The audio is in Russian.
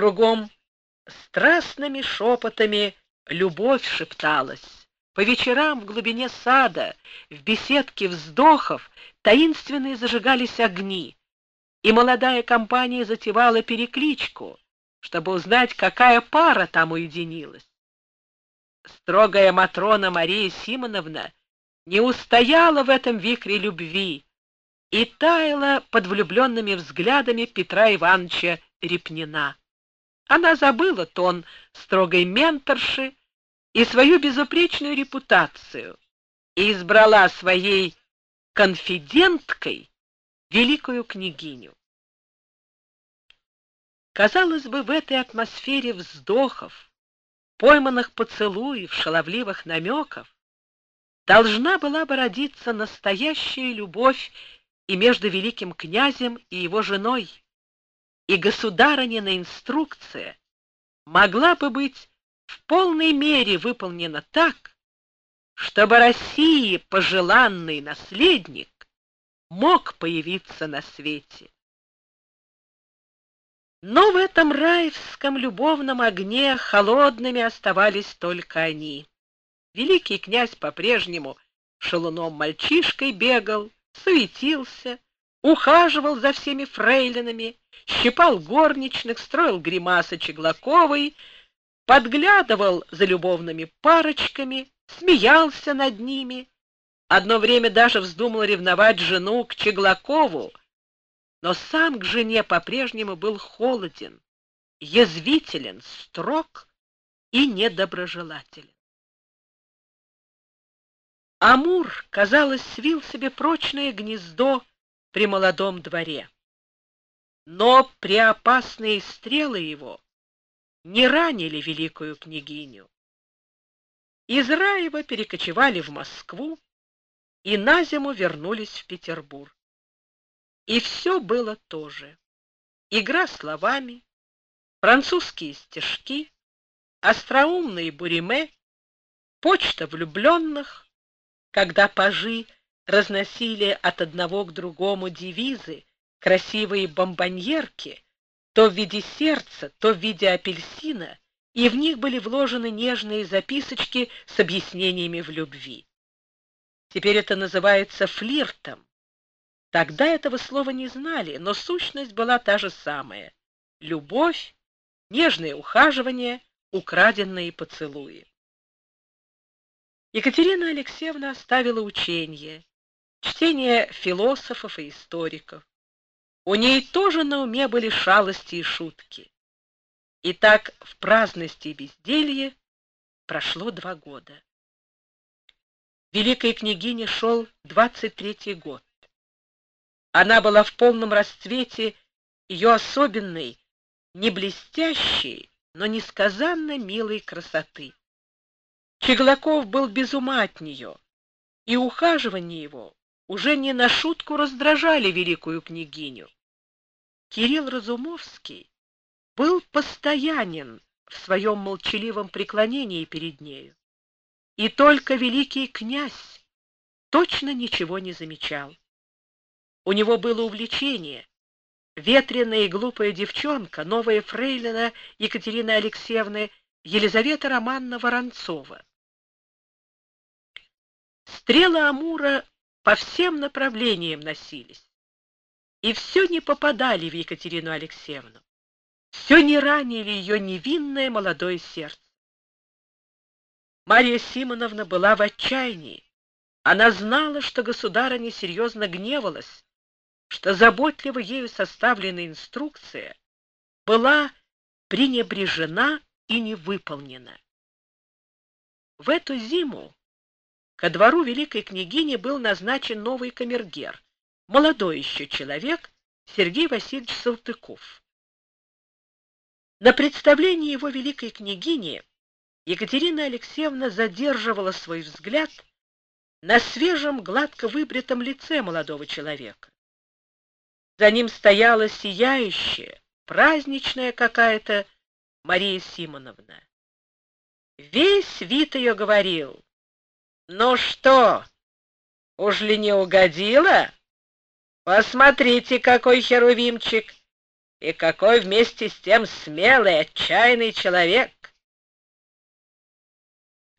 Кругом страстными шепотами любовь шепталась. По вечерам в глубине сада, в беседке вздохов, таинственные зажигались огни, и молодая компания затевала перекличку, чтобы узнать, какая пара там уединилась. Строгая Матрона Мария Симоновна не устояла в этом вихре любви и таяла под влюбленными взглядами Петра Ивановича Репнина. Она забыла тон строгой менторши и свою безупречную репутацию и избрала своей конфиденткой великую княгиню. Казалось бы, в этой атмосфере вздохов, пойманных поцелуев, шаловливых намеков должна была бы родиться настоящая любовь и между великим князем и его женой, и государынина инструкция могла бы быть в полной мере выполнена так, чтобы России пожеланный наследник мог появиться на свете. Но в этом раевском любовном огне холодными оставались только они. Великий князь по-прежнему шалуном-мальчишкой бегал, суетился, ухаживал за всеми фрейлинами, щипал горничных, строил гримасы Чеглаковой, подглядывал за любовными парочками, смеялся над ними. Одно время даже вздумал ревновать жену к Чеглакову, но сам к жене по-прежнему был холоден, язвителен, строг и недоброжелателен. Амур, казалось, свил себе прочное гнездо при молодом дворе. Но преопасные стрелы его не ранили великую княгиню. Из Раева перекочевали в Москву и на зиму вернулись в Петербург. И все было то же. Игра словами, французские стишки, остроумные буриме, почта влюбленных, когда пажи разносили от одного к другому девизы, красивые бомбоньерки, то в виде сердца, то в виде апельсина, и в них были вложены нежные записочки с объяснениями в любви. Теперь это называется флиртом. Тогда этого слова не знали, но сущность была та же самая: любовь, нежное ухаживание, украденные поцелуи. Екатерина Алексеевна оставила учение, чтение философов и историков. У ней тоже на уме были шалости и шутки. И так в праздности и безделье прошло 2 года. Великой княгине шел 23-й год. Она была в полном расцвете ее особенной, не блестящей, но несказанно милой красоты. Чеглаков был без ума от нее, и ухаживания его уже не на шутку раздражали великую княгиню. Кирилл Разумовский был постоянен в своем молчаливом преклонении перед нею, и только великий князь точно ничего не замечал. У него было увлечение. Ветреная и глупая девчонка, новая фрейлина Екатерины Алексеевны Елизавета Романовна Воронцова. Стрелы Амура по всем направлениям носились, и все не попадали в Екатерину Алексеевну, все не ранили ее невинное молодое сердце. Мария Симоновна была в отчаянии. Она знала, что государыня серьезно гневалась, что заботливо ею составленная инструкция была пренебрежена и не выполнена. В эту зиму ко двору великой княгини был назначен новый камергер, молодой еще человек Сергей Васильевич Салтыков. На представлении его великой княгини Екатерина Алексеевна задерживала свой взгляд на свежем, гладко выбритом лице молодого человека. За ним стояла сияющая, праздничная какая-то Мария Симоновна. Весь вид ее говорил: «Ну что, уж ли не угодила? Посмотрите, какой херувимчик! И какой вместе с тем смелый, отчаянный человек!